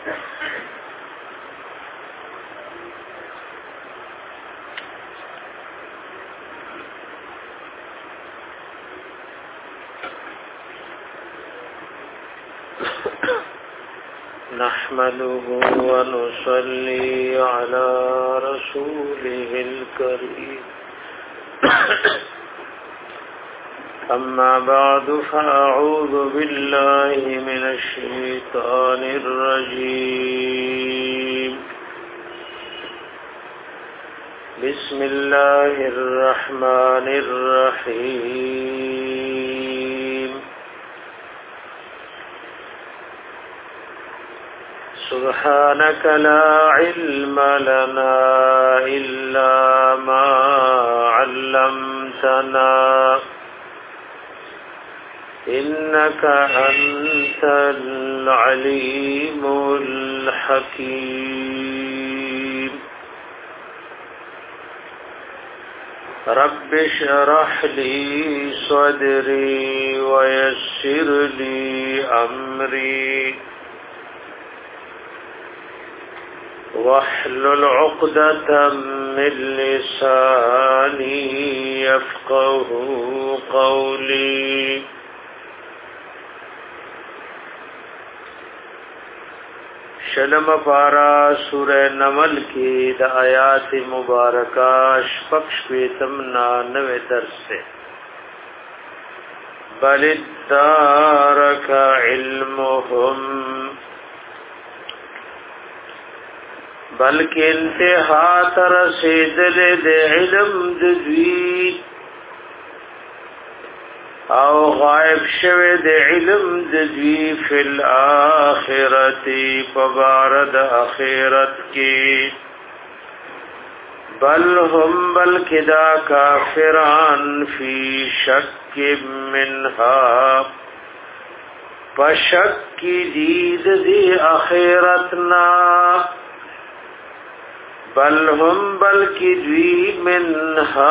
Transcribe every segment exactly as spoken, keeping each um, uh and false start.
नहमदुहु व नुसल्ली अला रसूलिहिल करीम अम्मा बअदु फअऊज़ु बिल्लाहि मिनश शैतानिर रजीम बिस्मिल्लाहिर रहमानिर रहीम सुब्हानक ला इल्म लना इल्ला मा अल्लमतना इन्नका अंतल अलीमुल हकीम रब्बि इश्रह ली सदरी व यस्सिर ली अमरी वहलुल उक़दतम मिन लिसानी यफ़क़हू क़ौली। शलम पारा सूरह नमल की द आयात मुबारका शपक्ष पेतम नानवे दर्स से बलिद्दारका इल्मुहुम बल्कि इंतहा तरसीदल दे इल्म दवी औ गायब शवे दे इल्म दवी फिल आखिरती पबारद आखिरत की बल हम बल्कि दा काफिरान फी शक्क मिनहा पशक की दीद दी आखिरतना बल हम बल्कि द्वी मिनहा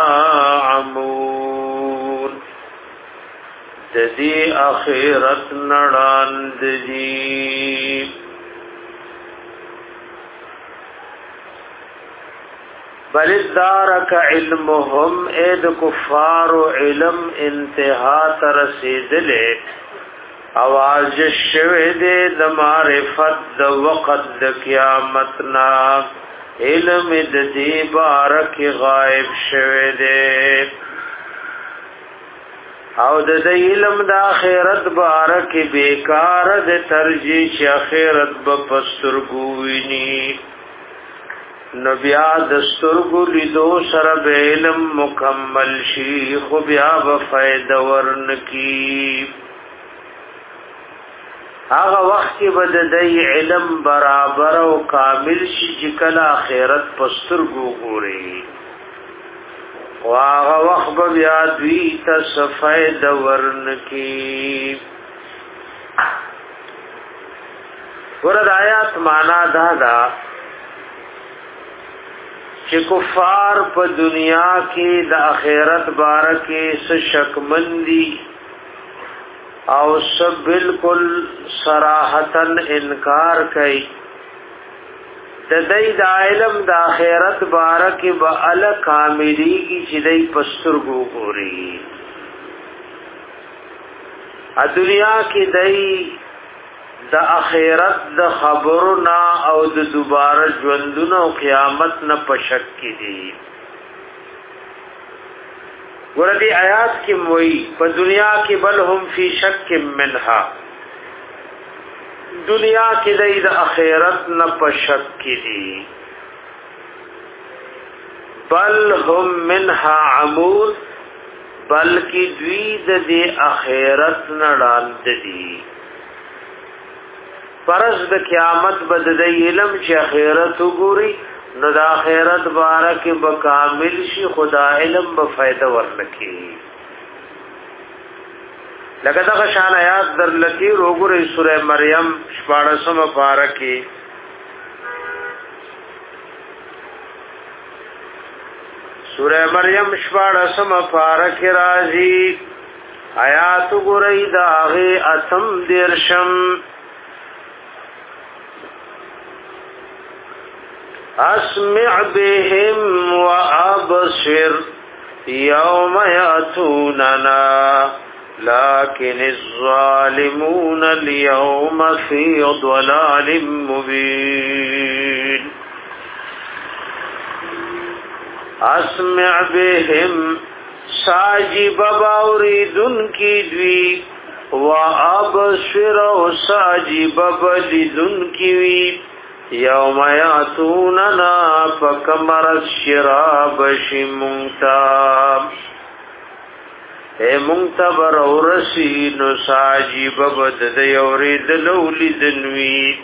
अमून ददी आखिरत नड़ान ददी बलिद्दारक इल्मुहुम एद कुफार इल्म इंतहा तरसीदले आवाज शवेदे द मारिफत द वक़्त द क़यामतना इल्म ददी बारक गायब शवेदे او د علم د اخرت بارک بیکار د ترجیح اخرت ب پسترګوینی نبیا د سترګو لیدو سره به علم مکمل شي خو بیا به فائدہ ورن کی هغه وخت کې به د علم برابر او کامل شي چې کله اخرت پسترګو ګوري واغه وخت بیا دوی ته صفید ورن کی ورته آیات معنا دا دا چې کفار په دنیا کې د آخرت بارکه څه شک مندي او سب بالکل صراحتن انکار کوي د دې د علم د آخرت بارکه به ال کاملی کی چې دې پسترګو ګوري ا دنیا کې دې د آخرت د خبرنا او د دوباره ژوندونو قیامت نه پشک کی دي ورته آیات کې موي په دنیا کې بل هم فی شک منها دنیا کې د اخرت نه پشک کی دي بل هم منها عمود بلکې دوی د اخرت نه لاندې دي پرز د قیامت بد د علم چې اخرت وګوري نو د اخرت بارکه به کامل شي خدا علم به فائدہ ورنکي لکه دا شان آیات در لکی روغره سوره مریم شپاړسم پارکه سوره مریم شپاړسم پارکه راځي آیات ګورئ دا هغه اتم دیرشم اسمع بهم وابصر يوم يأتوننا لكن الظالمون اليوم في ضلال مبين اسمع بهم ساجب باوریدن کی دوی و ابصر و ساجب بلیدن کی وی یوم یاتوننا فکمر الشراب شمونتا اے منتبر ورسی نساجی ببد دیورید لولی دنوی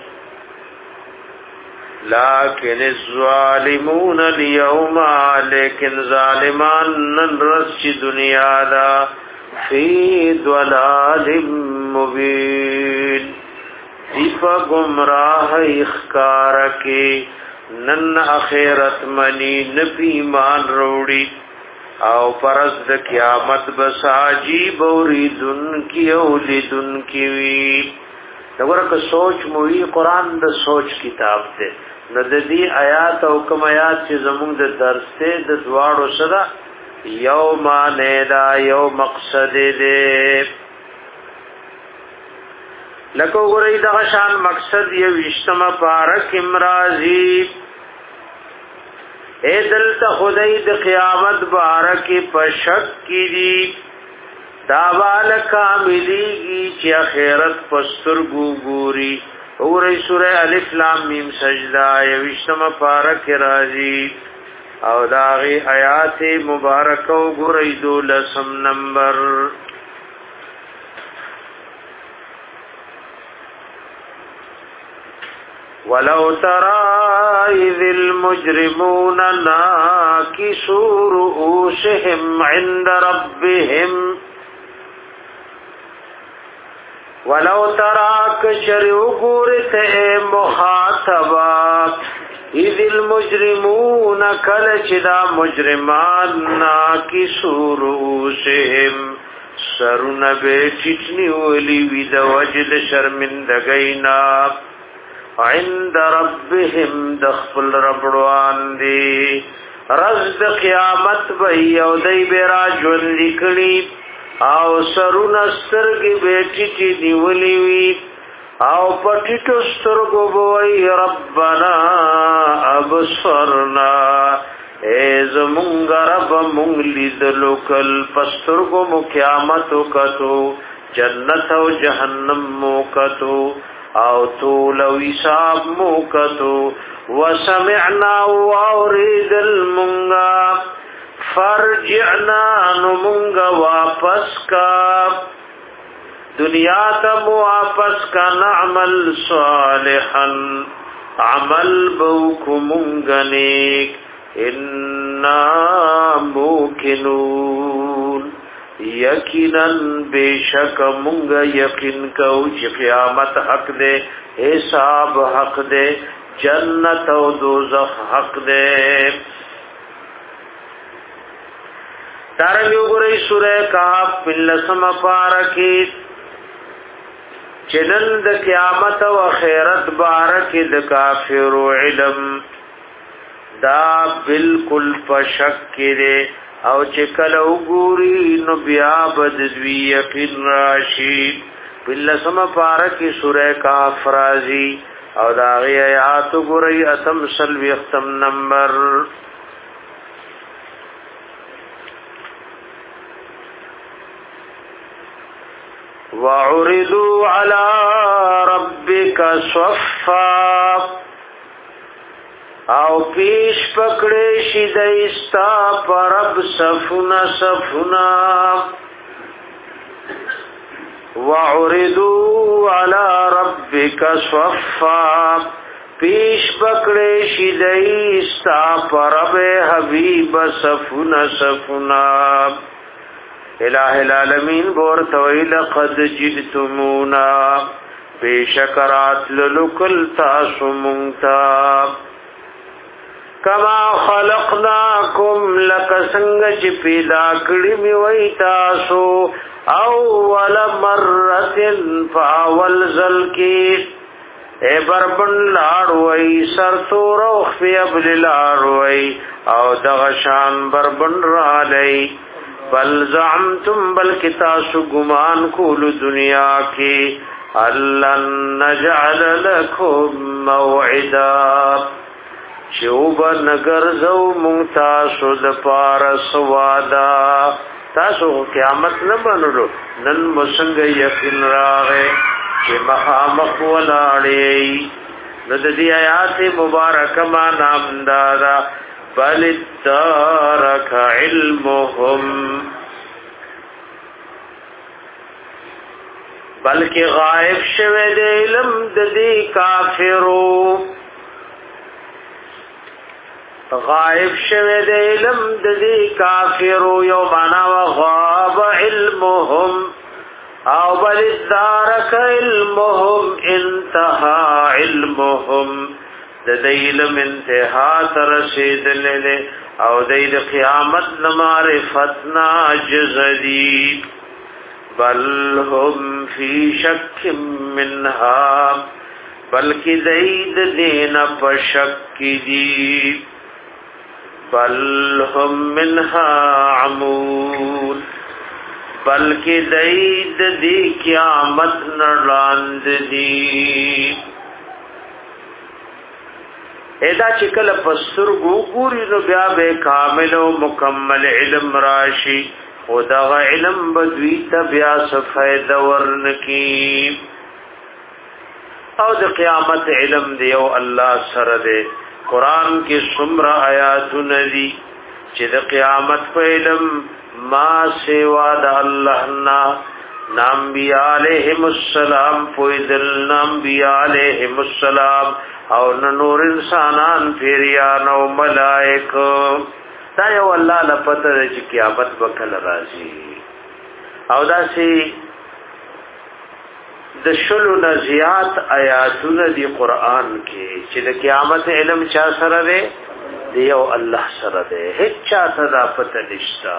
لیکن الظالمون اليوم لیکن ظالمان ننرس چی دنیا دا فی ضلال مبین دیپا گمراہ اخکارکی نن اخیرت منی نبی مان روڑی او پرز د قیامت بساجی بوریدن کی اولیدن کی وی دغه که سوچ موی قران د سوچ کتاب ته نو د دې آیات او کوم آیات چې زموږ د درس ته د دواړو سره یو معنی دا یو مقصد دې لکه ورې د شان مقصد یو اجتماع پارک امرازی اے دلتا خدای د قیامت بارکی پشک کی دی داوال کاملیگی چی اخیرت پسترگو گوری اوری سورہ الف لام میم سجدہ یوشتم پارک رازی او داغی آیات مبارکو گوری دو لسم نمبر ولو ترى إذ المجرمون ناكسوا رؤوسهم عند ربهم ولو ترى كشروا قرت مخاطبا إذ المجرمون كالجدا مجرمان ناكسوا رؤوسهم سرون بيتشني ولي ود وجد شرمندگينا عند ربهم دخل ربروان دی رزد قیامت بی او دی بیرا جون لکلی او سرون استرگی بیٹی تی نیولیوی او پتیتو استرگو بوئی ربنا ابصرنا ایز منگ رب منگ لیدلو کل پسترگو مقیامتو کتو جنت و جہنم موکتو او طول و حساب موکتو وسمعنا وورید المنگا فرجعنا نمنگا واپس کا دنیا تم واپس کا نعمل صالحا عمل بوکو منگنیک انا موکنون یقینا بیشک مونږ یقین کو چې قیامت حق دی حساب حق دی جنت او دوزخ حق دی تارنګ وګورئ سورہ کهف بلسم پارکی چنن د قیامت او آخرت بارک د کافر علم دا بالکل پشک کړي او چې کله وګوري نو بیا بد دوی یقین راشي بلسم پارکی سورہ کهف رازی او دا غي آیات وګورئ اتم سلوی ختم نمبر وعرضوا على ربك صفا او پیش پکڑے شیدائستا پرب صفنا صفنا وعرضوا على ربك صفا پیش پکڑے شیدائستا پرب حبیب صفنا صفنا الہ العالمین بورتوئی لقد جئتمونا بیشکرات للکل تاسو منتا کما خلقناکم لکسنگ چی پیدا کڑی می وی تاسو اول مرتن فاول ذل کی اے بربن لاړوي سر تور او خفي ابل لاړوي او دغشان بربن را لئی بل زعمتم بلک تاسو ګمان کول دنیا کې الن نجعل لكم موعدا شوب نگر زو مونتاسو د پارس وادا تاسو قیامت نه بنلو نن مسنګ یقین راغې چې مخامخ ولاړې نو د دې آیات مبارکه ما نام دارا بل تارک علمهم بلکې غائب شوه د علم د دې کافرو غائب شوه د علم د دې کافرو یو معنا غاب علمهم او بل تارک علمهم انتهى علمهم د علم انتها تر رسیدلې او د قیامت د معرفت ناجز دي بل هم فی شک منها بلکې دید دین په شک دي بل هم منها عمون بلکې دید دی قیامت نړاند دي ادا چې کله پستر ګوري نو بیا به کامل او مکمل علم راشي خدا غ علم بدوی ته بیا صفید ورنکی او د قیامت علم دی او الله سره دی قران کې څومره آیاتونه دي چې د قیامت په علم ما سوا د الله نا نام بی علیہم السلام پویدل نام بی علیہم السلام او نور انسانان پیریان او ملائک دا یو الله لپاره چې قیامت وکړه راځي او دا سي د شلو نزیات آیاتونه دی قران کې چې د قیامت علم چا سره دی دی او الله سره دی هیڅ چا ته دا پته نشتا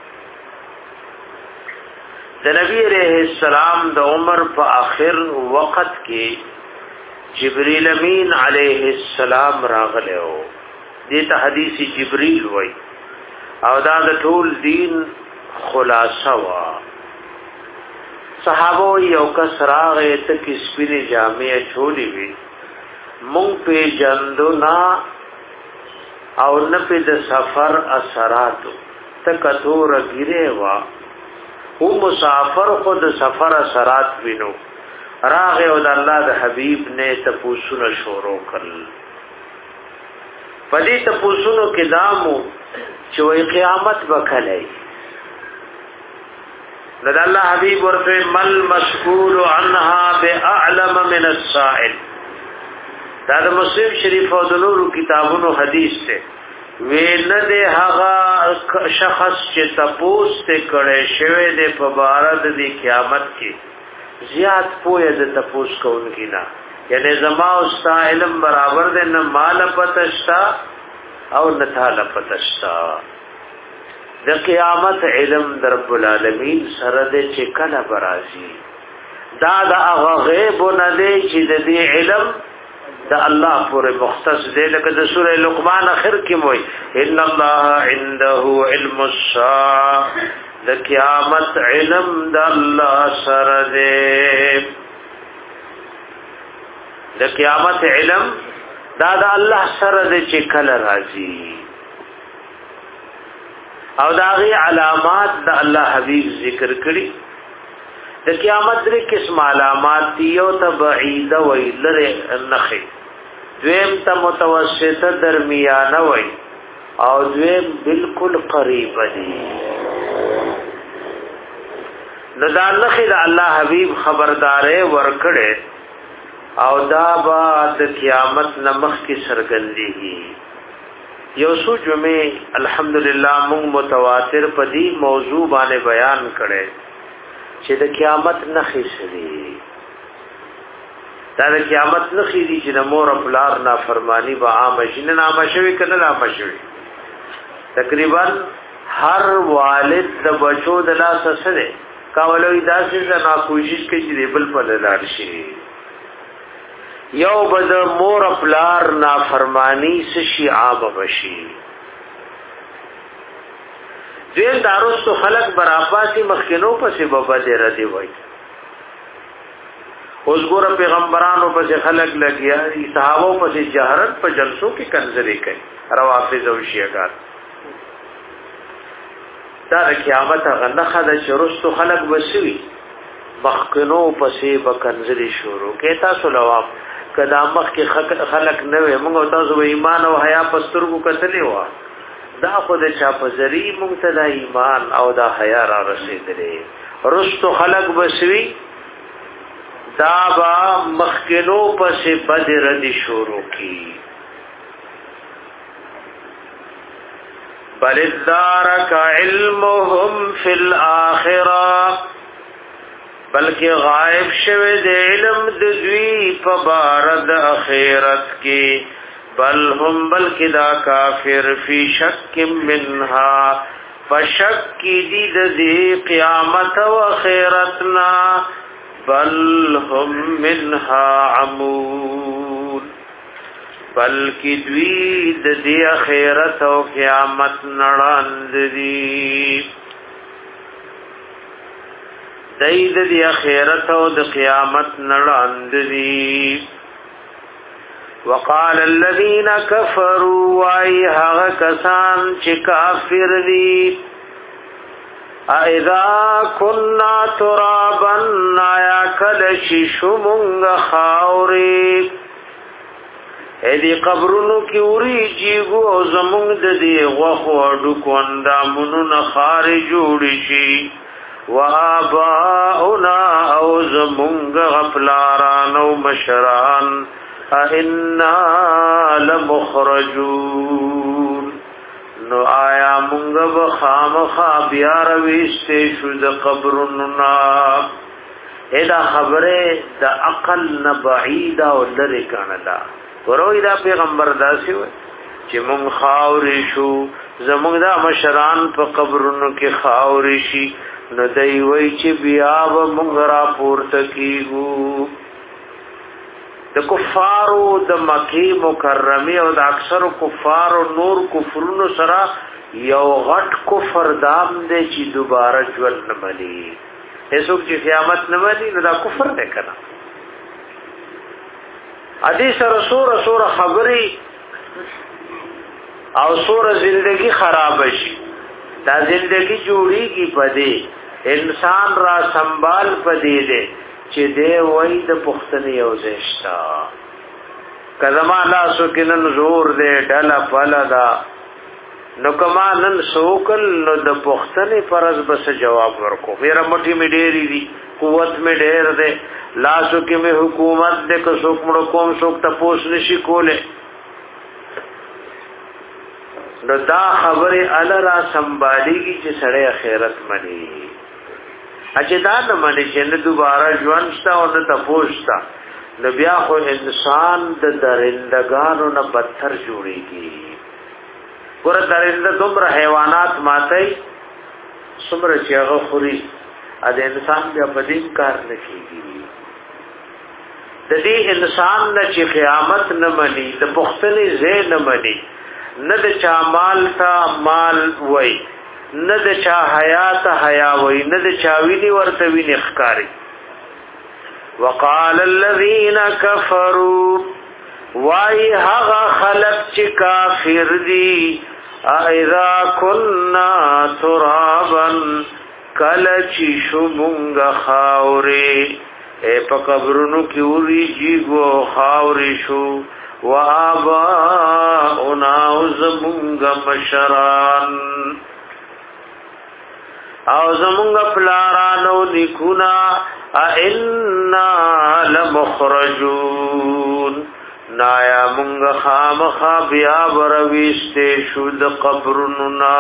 د نبی عليه السلام د عمر په آخر وخت کې جبرئیل امین علیه السلام راغلو دیتا حدیث جبریل وای او دا د ټول دین خلاصه وا صحابه یو کس راغې ته کې سپینې جامې چولې وي مونږ په جندو نا او نه په د سفر اثرات ته کتور ګیره وا او مسافر خود سفر اثرات وینو راغې او د الله د حبیب نه تپوسونه شروع کړل پدې ته پوښتنه کې دامو چې وای قیامت وکړي د الله حبيب ورته مل مسئول عنها باعلم من السائل دا د مسلم شریف او د نورو کتابونو حدیث ته ویل د هغه شخص چې تاسو ته کړه شوی د په بارد د قیامت کې زیات پوهه د تاسو کوونکی نه یعنی زما او ستا علم برابر دے نہ مال پتشتا او نہ تھال پتشتا د قیامت علم در رب العالمین سره دے چې کله برازي دا د هغه غیب نه دی چې د دې علم د الله پر مختص دی لکه د سوره لقمان اخر کې وایي ان الله عنده علم الساعه د قیامت علم د الله سره دی د قیامت علم دا د الله سره د چې کله راځي او دا غي علامات د الله حبيب ذکر کړي د قیامت درې قسم علامات دي او تبعید وی لره نخي دویم ته متوسطه درمیانه وی او دویم بالکل قریب دي نو دا نخي د الله حبيب خبردارې ورکړي او دا با د قیامت نمخ کی سرګندېږي یو سو جمعه الحمدلله موږ متواتر په دې موضوع باندې بیان کړي چې د قیامت نخې سړي دا د قیامت نخې دي چې د مور خپلار نافرمانی به عام شي نه عام شوي کنه عام شوي تقریبا هر والد د بچو د لاس سره کاولوي داسې نه کوشش کوي چې بل په لاړ شي یو بد مور پلار نافرمانی سشی عام بشی دویل دارستو خلق براپاسی مخکنو پسی بابا دیر دی وی اوز گور پیغمبرانو پسی خلق لگیا صحابو پسی جہرت پا جلسوں کی کنزری کئی روافظ و شیعگار دا قیامت غنخه د چرستو خلق بسوي مخکنو پسې بکنزلی شروع کېتا سلواب کدا مخ کې خلق نه وي موږ تاسو ایمان او حیا پسترګو کتلې و دا خو د چا په ذری موږ ته د ایمان او د حیا را رسیدلې رستو خلق بسوي دا با مخکنو پسې بدر دي شروع کی بل ادارک علمهم فی الاخرہ بلکہ غائب شوه د علم د دوی په بارد اخرت کې بل هم بلکہ دا کافر فی شک منها فشک کی دی د قیامت او اخرتنا بل هم منها عمون بلکی دوی د دې آخرت او قیامت نړاند دي دای د دې آخرت او د قیامت نړاند دي وقال الذين كفروا وای هغه کسان چې کافر دي اذا كنا ترابا یا کلش شمونګ خاوري ایدی قبرونو کی اوری جیگو او زمونگ دا دی غوخو اڈو کواندامونو نخاری جوڑی شی و آباؤنا او زمونگ غفلاران او مشران اینا لمخرجون نو آیا مونگ بخام خوابیا رویستے شد قبرونو نا ایدا خبره دا عقل نبعید او لرکاندا وروی دا پیغمبر داسی وی چی مونگ خاوری شو زمونگ دا مشران پا قبرونو کی خاوری شی نو دی وی چی بیاب مونگ را پورتا کیگو دا کفارو دا مکی مکرمی او دا اکثر کفارو نور کفرونو سرا یو غٹ کفر دام دے چی دوبارہ جول نمالی ایسوک چی قیامت نمالی نو دا کفر دے کنا حدیث رسول رسول خبری او سور زندگی خراب شي دا زندگی جوړی کی پدې انسان را سنبال پدې دې چې دې وای د پختنی او زشتا کزما لا سکینن زور دې ډلا پلدا نو کما نن سوکل نو د پختنی فرض بس جواب ورکو میرا مټی می ډېری دي قوت می ډېر دې لاسو کې می حکومت دې کو څوک مړ کوم څوک تپوس نشي کوله نو دا خبره ال را سنباليږي چې سړی اخرت مني اجه دا نه مني چې نه دوباره ژوند شته او نه تپوس شته نو بیا خو انسان د درندگانو نه بدتر جوړيږي ګور درنده دومره حیوانات ماتای څومره چې هغه خوري ا د انسان بیا بدیم کار نه کیږي د دې انسان نه چې قیامت نه مني د پختنې زې نه مني نه د چا مال تا مال وای نه د چا حیات حیا وای نه د چا ویني ورته ویني ښکاری وقال الذين كفروا وای هغه خلق چې کافر دي اذا كنا ترابا کلچ شومونګ خاوري اے په قبرونو کې وری جیګو خاوري شو وآباؤنا زمونگ مشران او زمونگ پلارانو نکونا اینا لمخرجون نایا مونگ خام خابیا برویستے شود قبرننا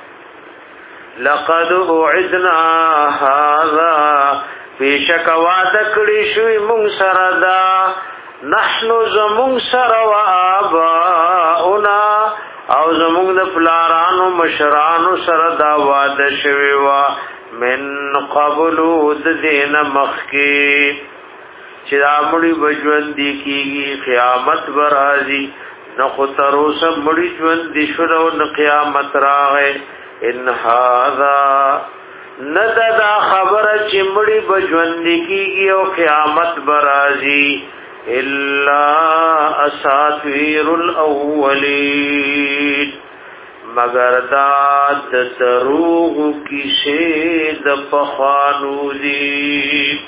لقد اعدنا هذا پیشک وعدکڑی شوی مونگ سردا نحنو زمونگ سر و آباؤنا او زمونگ دا پلارانو مشرانو سر دا وعد شوی و من قبلو دا دین مخکی چې امړي بجوند دي کیږي قیامت برازي نو خطروس مړي ژوند دي شنو نو قیامت راغې ان هاذا نددا خبر چې مړي بجوند دي کیږي او قیامت برازي الا اساطير الاولين مگر دا د دروغ کیسه د پخوانو دي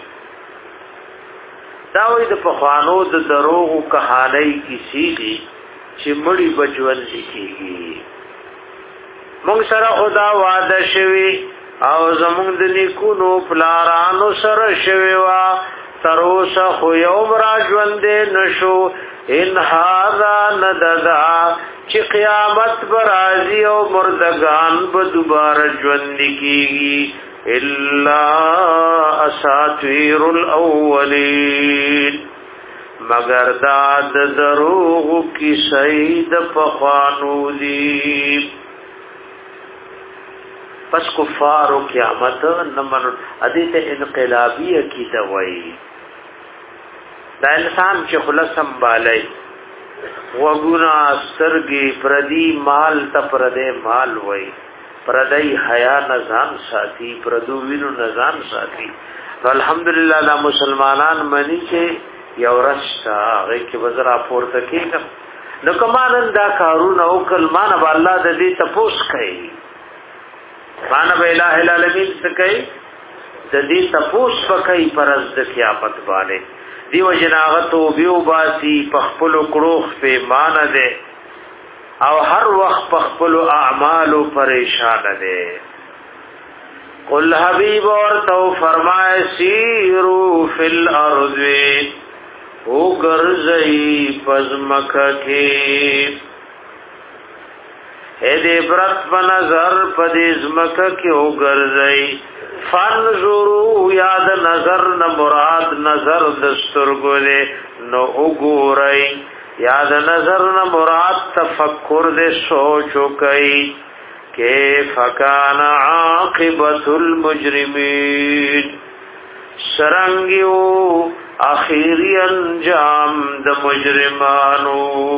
دا وې د پخوانو د دروغ کہانی کیسه دي چې مړي بجوند دي کیږي موږ سره خدا وعده شوی او زمونږ د نیکونو پلارانو سره شوی وا تروس خو یوم را ژوند نشو ان هاذا نددا چې قیامت برازي او مردگان به دوباره ژوند کیږي الا اساطير الاولين مگر دا د دروغ کی سید پخوانو دی پس کفار و قیامت نمن ادیت انقلابی عقیده وای دا انسان چې خلاص سنبالای وګنا سترګي پردي مال ته پردې مال وای پردای حیا نظام ساتي پردو وینو نظام ساتي الحمدلله دا مسلمانان منی چې یو رشتا هغه کې وزرا پورته کېږم نو کمانن دا کارونه او کلمان به الله د دې تپوس کوي مانا به الہ العالمین سکئی د دې تپوس پکای پرز د قیامت باندې دیو جناغتو بیو باسی پخپل کروخ پہ مان دے او ہر وقت پخپل اعمال پریشان دے قل حبیب اور تو فرمائے سیرو فی الارض او گرزئی پزمک کے اے دے برت بنظر پدیزمک کے او گرزئی فانظروا یاد نظر نہ مراد نظر دسترګو دے نو وګورئ یاد نظر نہ مراد تفکر دے سوچو کئ کیف کان عاقبت المجرمین سرنگیو اخیری انجام د مجرمانو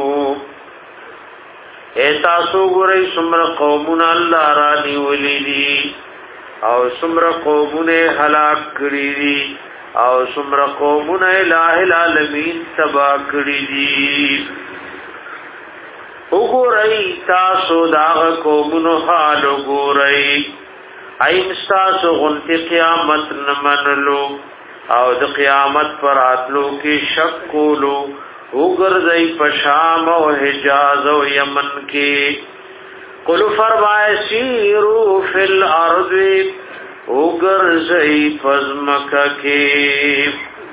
اے تاسو ګورئ سمر قومون الله را نیولې دي او سمر قومونه هلاک کړی دي او سمر قومونه الہ العالمین تبا کړی دي وګورئ تاسو دا قومونو حال وګورئ ایم تاسو غنتی قیامت نمنلو او د قیامت پر اتلو کې شک کولو وګرځئ پشام او حجاز او یمن کې قل فرمائے سیرو فی الارض اگرزئی پزمکا کی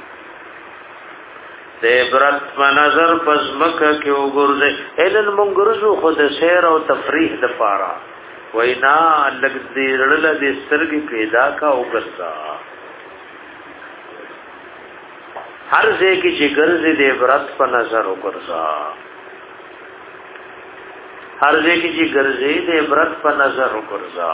دے برت منظر پزمکا کی اگرزئی ایلن منگرزو خود سیر و تفریح دفارا وینا لگ دیرل دی سرگی پیدا کا اگرزا ہر زی کی چی گرزی دے برت پا نظر اگرزا ہر ځای کې چې ګرځي د عبرت په نظر وګرځا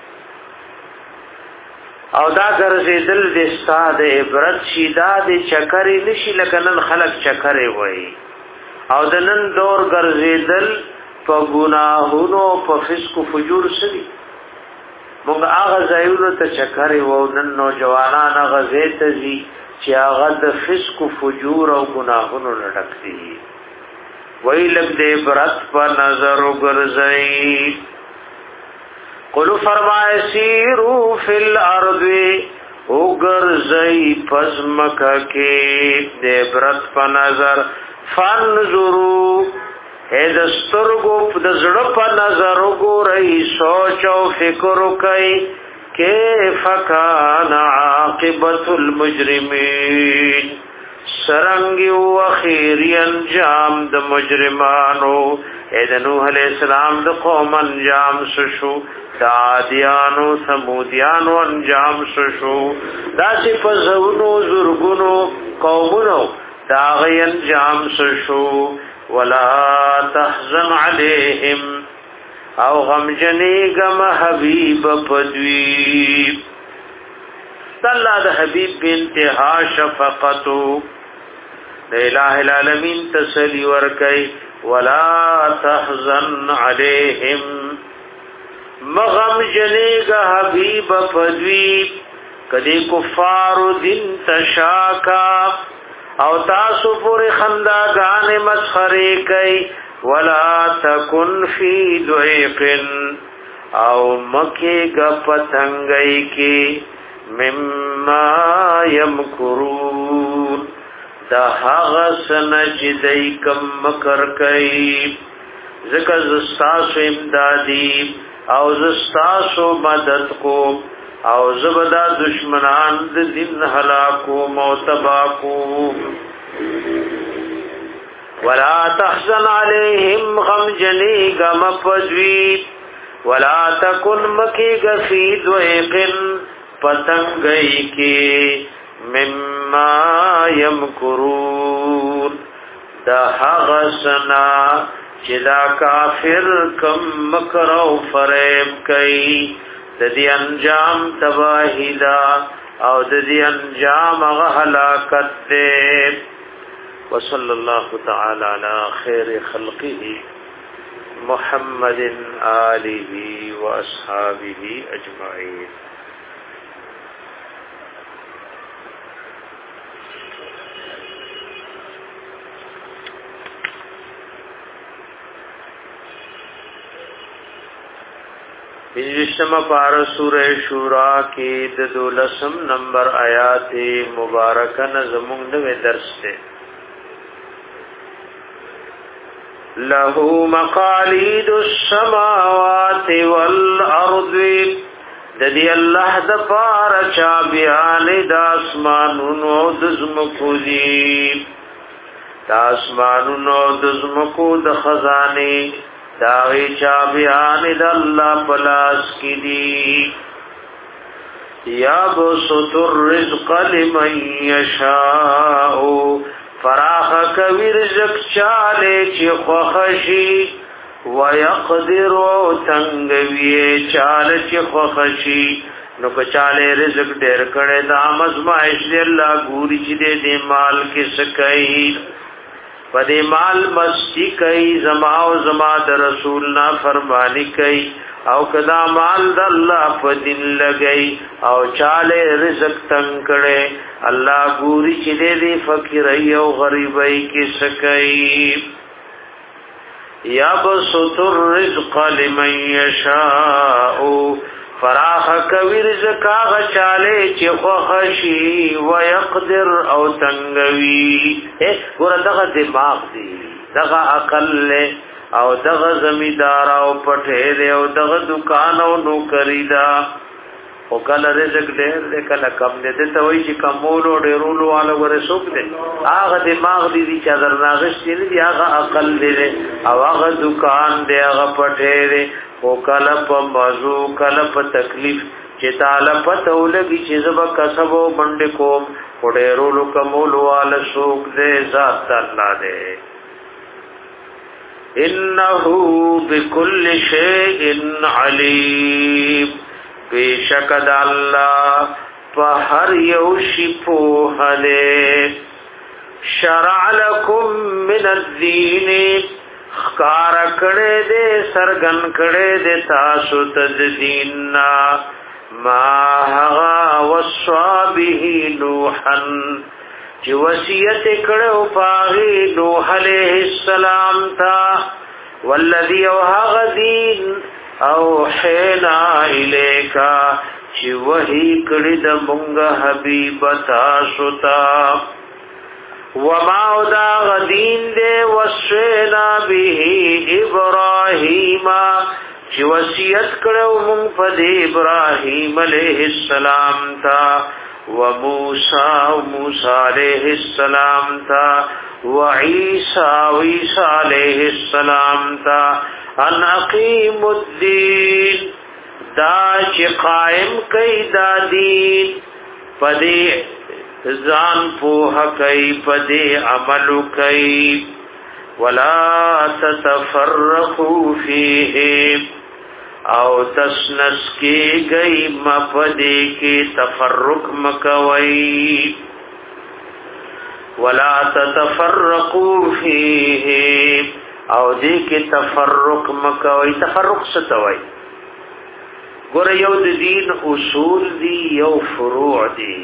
او دا ګرځېدل د استاد عبرت شي دا د چکرې نشي لکه نن خلک چکرې وایي او د نن دور ګرځېدل په ګناهونو په فسق او فجور سړي موږ هغه ځایونو ته چکرې وو نن نوجوانان هغه ځای ته ځي چې هغه د فسق او فجور او ګناهونو نه ډک دي وی لگ دے برت پا نظر گرزئی قلو فرمائے سیرو فی الارض اگرزئی پزمکا کی دے برت پا نظر فانظرو اے دسترگو دزڑ پا نظر گرئی سوچو فکرو کئی کیف کان عاقبت المجرمین سرنگی و اخیری انجام د مجرمانو اے د نوح علیہ السلام د قوم انجام سشو دا عادیانو سمودیانو انجام سشو دا سی پزونو زرگونو قومونو دا غی انجام سشو ولا تحزن علیہم او غمجنی گم حبیب پدویب اللہ دا حبیب بی انتہا شفقتو الہ العالمین تسلی ورکی ولا تحزن علیہم مغم جنیگا حبیب پدوی کدی کفار دن تشاکا او تاسو پوری خنداگان مسخری کئی ولا تکن فی دعیقن او مکی گا پتنگئی کی مما یمکرون دا حغس نجدئی کم مکر کئی ذکر زستاسو امدادی او زستاسو مدد کو او زبدا دشمنان د دین هلاکو موتباکو ولا تحزن علیہم غم جنی غم پدوی ولا تکن مکی گفی دوئقن پتنگئی کی مما یمکرون دا حغسنا چدا کافر کم مکر و فریب کئی دا دی انجام تباہی دا او دا دی انجام غحلاکت دے وصلی اللہ تعالی علی خیر خلقه محمد آلہ و اصحابہ اجمعین بنجشتم پار سورہ شورا کی دولسم نمبر آیات مبارکہ نظمون نوے درس تے لہو مقالید السماوات والارض ددی اللہ دپار چابیان داسمانون و دزمکو دی داسمانون و دزمکو دخزانی داغی چابیان دا اللہ پلاس کی دی یا بسط الرزق لمن یشاؤ فراخ کوی رزق چالے چی خوخشی ویقدر و تنگوی چال چی خوخشی نو کچالے رزق دیر کڑے دا مزمائش دی اللہ گوری چی دے دی مال کس کئی پدی مال مستی کئی زما و زما در رسول نا فرمانی کئی او کدا مال دا اللہ پا دن لگئی او چالے رزق تنکڑے اللہ گوری چی دے دی فقیرئی او غریبئی کی سکئی یبسط الرزق لمن یشاؤ فراخ کوی رزق آغا چالے چی خوخشی ویقدر او تنگوی گورا دغا دماغ دی دغا عقل لے او دغا زمیدار او پٹھے دے او دغا دکان او نوکری دا او کل رزق دیر دے کل کم دے دے توی چی کمولو دیرولو والا گورے سوک دے آغا دماغ دی دی چادر ناغشتی دی آغا عقل دے دے او آغا دکان دے آغا پٹھے دے او کله په مزو کله په تکلیف چې تعالی پته ولګي چې زب کسبو باندې کوم وړېرولو کومول وال سوق دې ذات الله دې انه بكل شيء عليم بشکد الله په هر یو شی په هله شرع لكم من الدين خکار کڑے دے سرگن کڑے دے تاسو تددیننا ما حغا وصابه نوحا چی وسیعت کڑے پاغی نوح علیہ السلام تا والذی اوحاغ دین اوحینا الیکا چی وحی کڑی دا منگا حبیب تاسو تا وما دا غدین دے وصینا به ابراہیم چی وصیت کرو من پد ابراہیم علیہ السلام تا وموسیٰ موسیٰ علیہ السلام تا وعیسیٰ وعیسیٰ علیہ السلام تا ان اقیم الدین دا چی قائم کئی دا دین پدی زان پوہ کئی پدی عمل کئی ولا تتفرقوا فیہ او تسنس کی گئی مپدی کی تفرق مکوئی ولا تتفرقوا فيه او دې کې تفرق مکوئ. تفرق څه ته وایي؟ ګوره یو د دین اصول دي یو فروع دي.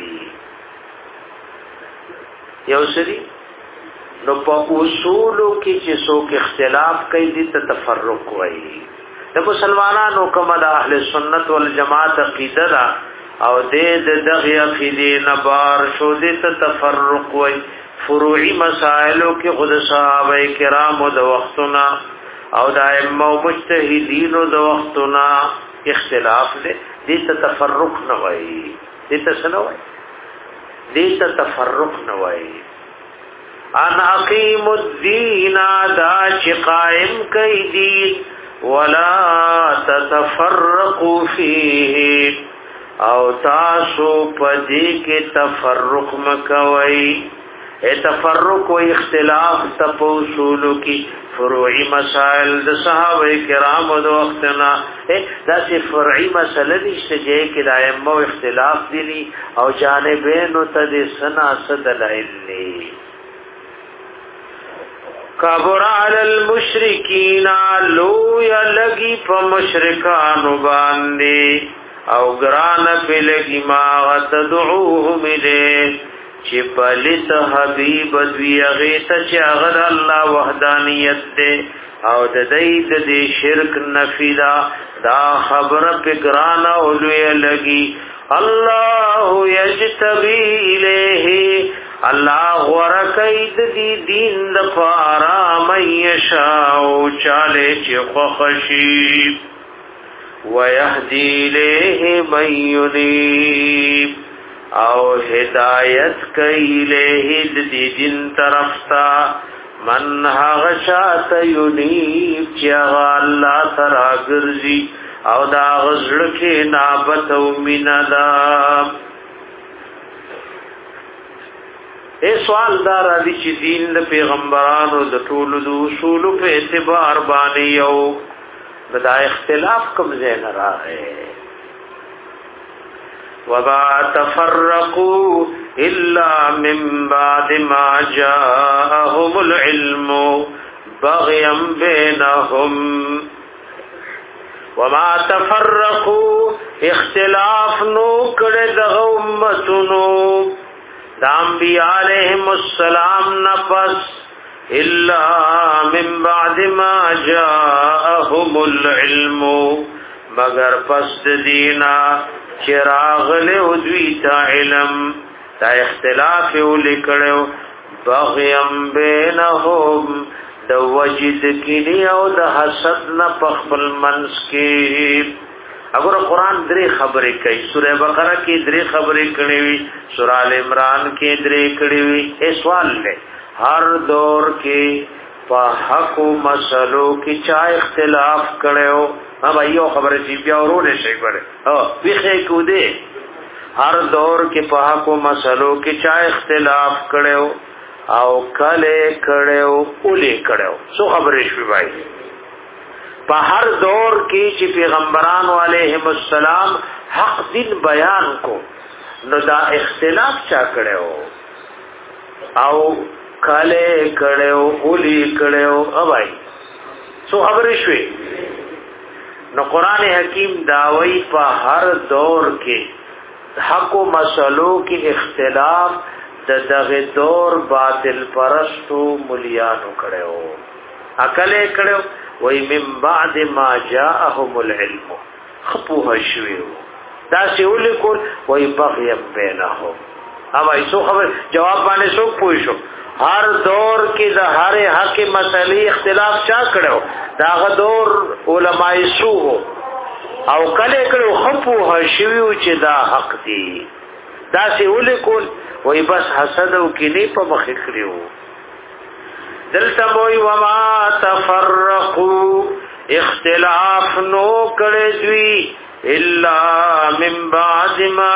یو سری نو په اصولو کې چې څوک اختلاف کوي دي ته تفرق وایي. د مسلمانانو کومه د اهل سنت والجماعت عقیده ده او دې د دغه عقیدې نه بار شو دې ته تفرق وایي. فروعی مسائلو کې خود صحابه کرامو د وختنا او د ائمه او مجتهدینو د وختنا اختلاف دې دې ته تفرق نه وایي. دې ته څه نه وایي؟ دې ته تفرق نه وایي. ان اقیم الدین دا چې قائم کړي دین ولا تتفرقوا فيه او تاسو پدې کې تفرق مکوئ. اے تفرق و اختلاف تپوصولو کی فروعی مسائل د صحابه کرام د وختنا دا سی فرعی مسئله نشته چې کې دایمو اختلاف دي او جانبین ته د سنا صدلایل دي. کبر علی المشرکین لو یا لگی په مشرکانو باندې او ګران په لګی ما تدعوهم الیه چې پلیت حبیب دوی هغه ته چې هغه الله وحدانیت ده او د دې د شرک نفی دا دا خبره فکران او لوی لګي. الله یجتبی الیه الله ورکید دی دین د پارا مَیشاء چاله چې خوشی ويهدی الیه من ینیب او ہدایت کئی لے دی جن طرف تا من غشات ینیب چیغا اللہ ترا گرزی او دا غزر کے نابت و میندا. اے سوال دار دی چی دین دا پیغمبرانو دا طول دا اصولو پہ اعتبار بانی یو دا اختلاف کم زین را ہے. وما تفرقوا إلا من بعد ما جاءهم العلم بغيا بينهم. وما تفرقوا اختلاف نو کړه د امتونو د انبیاء علیهم السلام نفس الا من بعد ما جاءهم العلم مگر پس دینا چراغ له دوی تا علم تا اختلاف ولیکړو بغیم بینهم د وجد کینی او د حسد نه پخپل منس کې. اگر قرآن درې خبرې کوي. سوره بقره کې درې خبرې کړې وي، سوره ال عمران کې درې کړې وي. ای سوال له هر دور کې په حق او مسلو کې چا اختلاف کړو. ها بھائیو خبره چې بیا ورونه شي ګره ها ویخه کو دې هر دور کې په حق او مسلو کې چا اختلاف کړو او کله کړو اولې کړو. سو خبرې شوي بھائی په هر دور کې چې پیغمبرانو علیهم السلام حق دین بیان کو نو دا اختلاف چا کړو او کله کړو اولې کړو. ها بھائی سو خبرې شوي. نو قرآن حکیم داوی په هر دور کې حق و مسلو کې اختلاف د دغه دور باطل پرستو مليانو کړو عقلې کړو. وای من بعد ما جاءهم العلم خپوه شویو دا سیول کول وای بغي بینهم. اما ایسو خبر جواب باندې څوک پوښو هر دور کې د هر حق مسلې اختلاف چا کړو دا غ دور علماء سو او کله کړو خپو هشیو چې دا حق دی دا سی ولیکول وای بس حسد او کینی په مخ کړیو. دلته وای وما تفرقوا اختلاف نو کړی دوی الا من بعد ما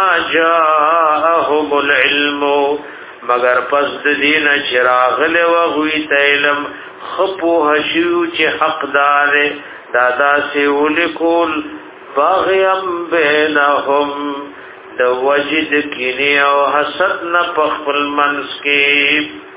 جاءهم العلم مگر پس د دین چراغ له وغوی علم خپو هشیو چې حقدار دادا سی ولیکول باغیم بینهم د وجد کینی او حسد نه پخپل منس کې.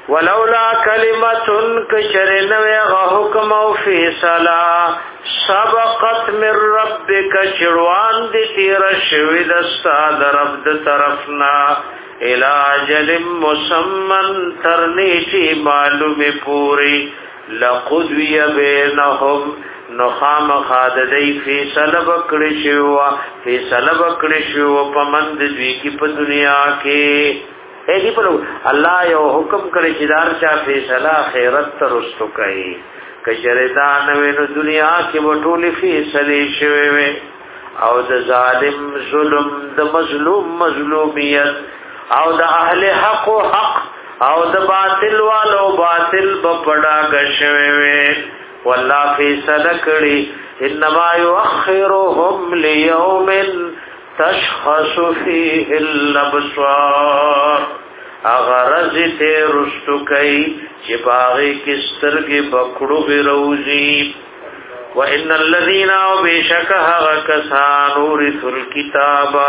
ولولا کلمتن کچرنو غ حکم او فیصلا سبقت من ربک چروان دی تیر شوی دستا در رب د طرفنا الى اجل مسمن ترنیتی معلوم پوری لقضی بینهم نخام خاددی فی سلب کڑشیو فی سلب کڑشیو پمند دوی کی پا دنیا کے اے دی پلو اللہ یو حکم کرے چدار چا فیصلہ خیرت ترستو کئی کچردانوی نو دنیا کی بطول فیصلی شویوے او د ظالم ظلم د مظلوم مظلومیت او د اهل حق و حق او د باطل والو باطل بپڑا گشویوے والله فیصله کړي انما يؤخرهم ليوم تشخص فيه الابصار اغرض ته رستو کوي چې باغې کې سترګې بکړو غروزي وان الذين بشكها كسان ورث الكتاب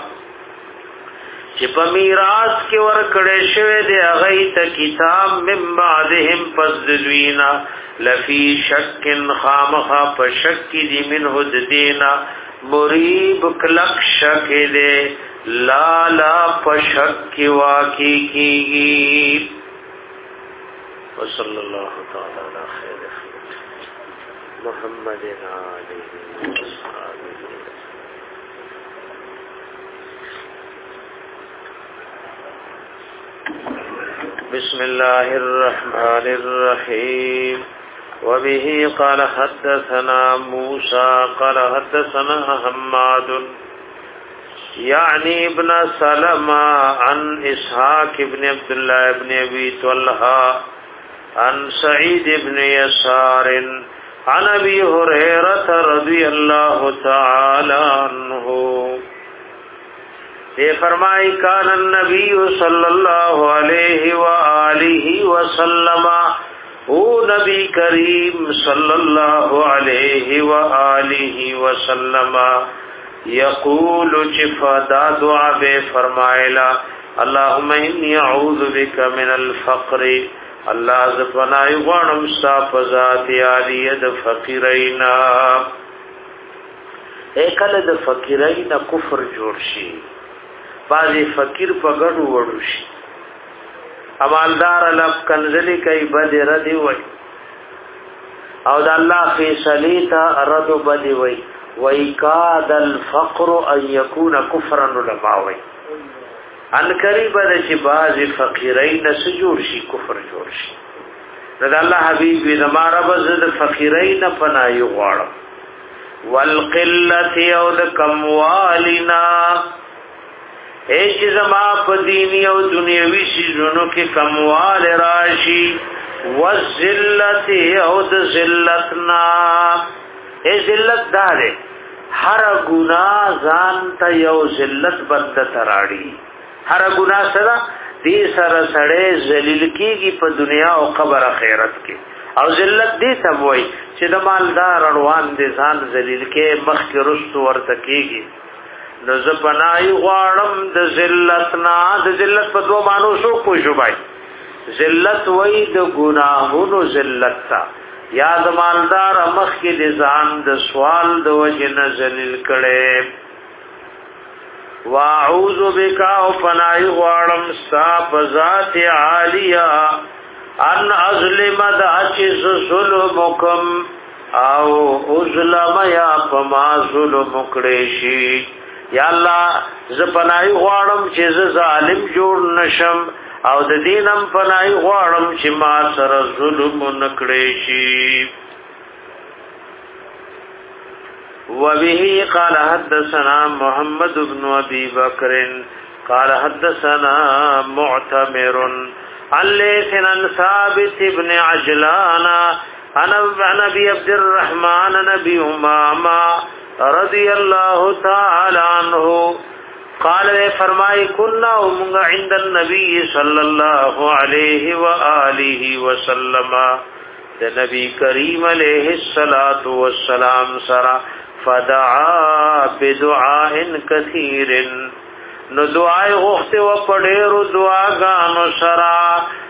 چې په میراث کې ورکړې شوی دی هغه ته کتاب من بعدهم فذوینا لفی شک خامخا پشک دی منه دینا مریب کلک شک دے لا لا پشک واقعی کی وصلی اللہ تعالی علی خیر محمد علیہ وصحبہ بسم اللہ الرحمن الرحیم وبه قال حدثنا موسى قال حدثنا حماد يعني ابن سلمة عن إسحاق ابن عبد الله ابن أبي طلحة عن سعيد ابن يسار عن أبي هريرة رضي الله تعالى عنه یہ فرمائی کان النبی صلی اللہ علیہ وآلہ وسلم او نبی کریم صلی اللہ علیہ وآلہ وسلم یقول چفادا دعا بے فرمائلا اللہم انی اعوذ بک من الفقر اللہ زفنائی غانم صاف ذات آلید فقیرینا ایکل د فقیرینا کفر جوڑ شی بعضی فقیر په ګډو وړو شي امالدار لب کنزلی کوي بد ردی وای او د الله فیصله ته رد بد وای وای کاد الفقر ان يكون كفرا لما وای ان قریب د چې بعضی فقیرین سجور شي کفر جوړ شي د الله حبیب زماره بز د فقیرین پناه غواړم والقلت او د کموالنا ایچ زما پا دینی او دنیاوی سیزونو کی کموال راشی والذلت او د ذلتنا اے ذلت دارے ہر گناہ زانتا یو ذلت بند تراڑی ہر گناہ سرا دی سر سڑے ذلیل کی گی پا دنیا او قبر خیرت کی او ذلت دی سبوئی چی دا مالدار اڑوان دی زان ذلیل کے مخ کی رست ورتکی گی نز پنائی غوارم د ذلتنا د ذلت په دو مانو شو کوئی شبای ذلت وی د گناہونو ذلت تا یا د مالدار مخ کې د ځان د سوال د وجن ذلیل کړي واعوذ بک او پنائی غوارم صاحب ذات عالیہ ان ازلم د اچ ظلمکم او ازلم یا پما ظلم کړي شي یا الله ز پنای غواړم چې ز ظالم جوړ نشم او د دینم پنای غواړم چې ما سره ظلم نکړي شي وبه قال حدثنا محمد بن ابي بكر قال حدثنا معتمر عن ليث عن ثابت بن عجلان عن ابي عبد الرحمن نبي امامه رضی اللہ تعالی عنہ قال فرمائی کننا امنگ عند النبی صلی اللہ علیہ وآلہ وسلم دا نبی کریم علیہ السلام سرا فدعا بدعاء کثیر نو دعای غخت و پڑیر دعاگانو سرا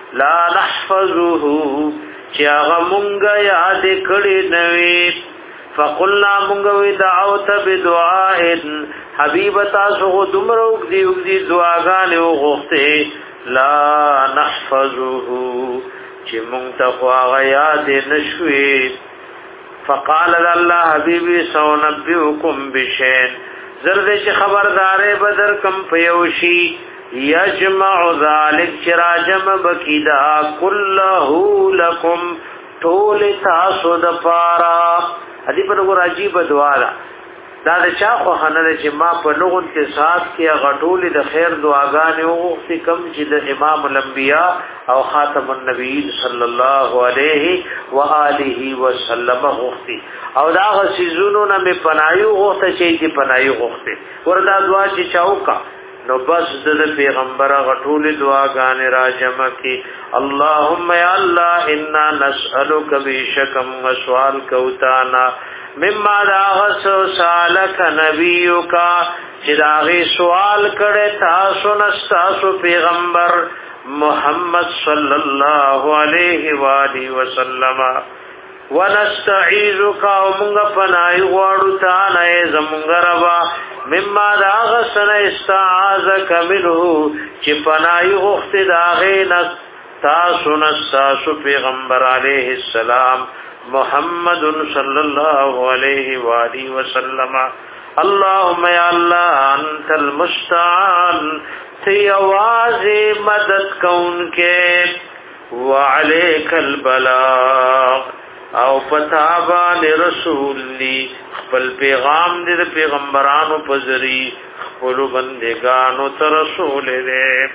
لا نحفظه چې هغه مونږه یاد کړی نوې فقلنا مونږه دعوت بدعاء حبیب تاسو دمرو دی دی دعاګانې وغوښته لا نحفظه چې مونږ ته هغه یاد نشوي فقال الله حبیبی سونبئکم بشین زرد چې خبردارې بدر کم پیوشي یجمع ذلک چراجم بکیدا کله لکم طول تاسو د پارا ادي په وګور عجیب دعا ده دا د چا خو خنل چې ما په لغون کې سات کې غټول د خیر دعاګانې او کم چې د امام الانبیاء او خاتم النبیین صلی الله علیه و آله وسلم غوښتي او دا غسیزونو نه می پنایو غوښته چې دې پنایو غوښته وردا دعا چې چاوکا نو بس د پیغمبر غټول دعاګانې را جمع کی اللهم یا الله انا نسالک بشکم وسوال کوتانا مما داغس سالک نبیوکا چې داغي سوال کړه تاسو نستاسو پیغمبر محمد صلی الله علیه و آله وسلم ونستعیذک ومنغ پنای غواړو تا نه زمونږ ربا مما داغس نه استعاذک منه چې پنای غوښته داغه نس تاسو نستاسو پیغمبر علیه السلام محمد صلی الله علیه و آله وسلم اللهم یا الله انت المستعان تی آواز مدد کون کے وعلیک البلاغ او پتابان رسول لی خپل پیغام دې پیغمبرانو پزری خپل بندگانو ته رسول دې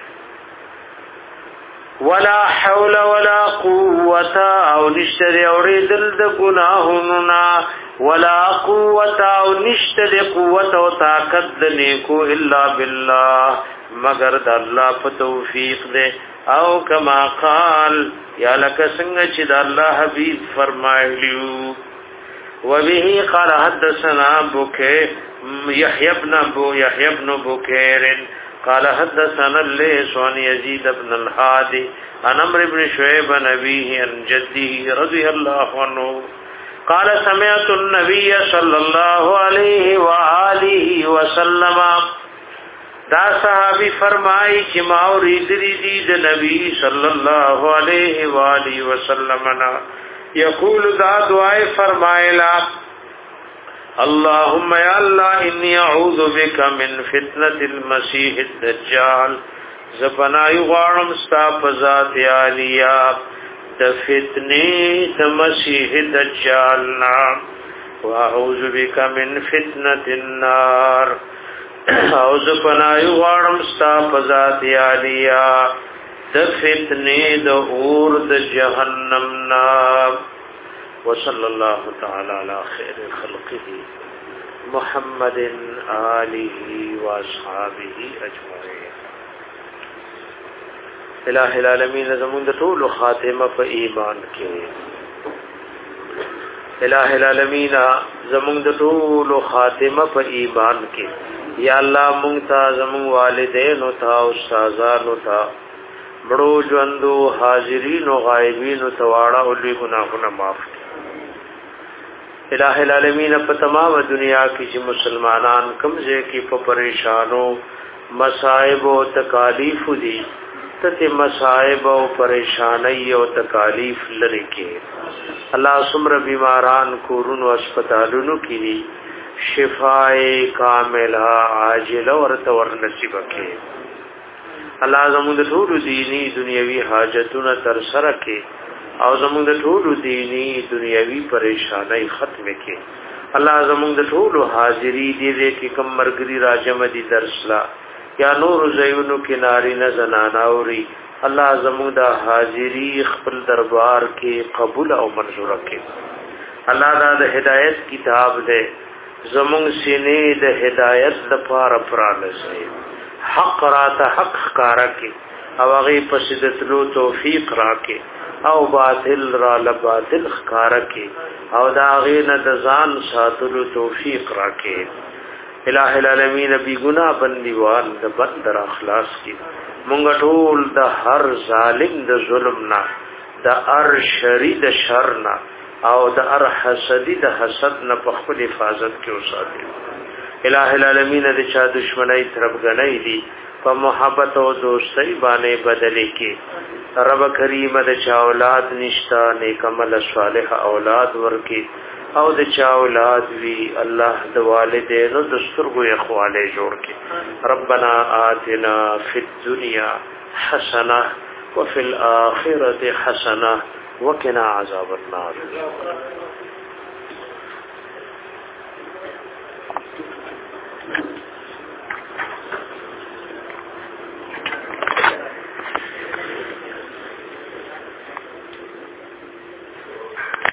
ولا حول ولا قوه او نشتر اوریدل د گناهونو ولا قوه او نشتر قوت او طاقت د نیکو الا بالله مگر د الله په توفیق دې او کما قال یا لک څنګه چې د الله حبیب فرمایلیو وبه قال حدثنا بكير يحيى بن ابو يحيى بن بكير قال حدثنا الليث عن يزيد بن الحادي عن عمرو بن شعيب عن أبيه عن جده رضي الله عنه قال سمعت النبي صلى الله عليه وآله وسلم دا صحابی فرمائی چې ما اوریدلی دي د نبی صلی الله علیه و آله وسلم نا یقول دا دعای فرمایلا اللهم یا الله انی اعوذ بک من فتنه المسیح الدجال زبنا یغارم ستا فزات عالیا د فتنه د مسیح الدجال نا واعوذ بک من فتنه النار او زپنایو غارم ستا پزات یالیا د فتنه د اور د جهنم نا وصلی الله تعالی علی خیر خلقه محمد آله و اصحابه اجمعین الہ العالمین زمون د ټول خاتمه په ایمان کې الہ العالمین زمون د ټول خاتمه په ایمان کې یا الله مونږ ته زمون والدین او تا استادان او تا بڑو ژوندو حاضرین او غایبین او تواړه او لوی ګناهونه معاف الہ العالمین په تمام دنیا کې چې مسلمانان کمزې کې په پریشانو مصائب او تکالیف دي ته مصائب او پریشانی او تکالیف لري کې الله سمره بیماران کورونو هسپتالونو کې شفای کامله عاجله ورته ور نصیب کړي الله زموږ د ټول دینی دنیوي حاجتونه تر سره کړي او زموږ د ټول دینی دنیوي پریشانای ختم کړي الله زموږ د ټول حاضری دې کې کم مرګري راجم دي درسلا یا نور زيونو کې ناری نه زناناوري الله زموږ د حاضری خپل دربار کې قبول او منظور کړي الله دا د هدایت کتاب دې زمون سینې د هدایت لپاره پرانه شي حق را ته حق کارا کې او هغه پسیدتلو توفیق را کې او باطل را ل باطل کارا کې او دا هغه نه د ځان ساتلو توفیق را کې الہ العالمین بی گناہ بندیوان د بد در اخلاص کې مونږ ټول د هر ظالم د ظلم نه، د هر شری د شر نه، او د هر حسدی د حسد نه په خپل حفاظت کې اوساتې. الٰه العالمین د چا دشمنی طرفګنۍ دي په محبت او دوستۍ باندې بدلې کې. رب کریم د چا اولاد نشتا، نیک عمل صالح اولاد ورکي، او د چا اولاد وی الله د والدینو د سترګو اخواله جوړ کړي. ربنا آتنا فی الدنیا حسنه وفي الاخره حسنه وقنا عذاب النار.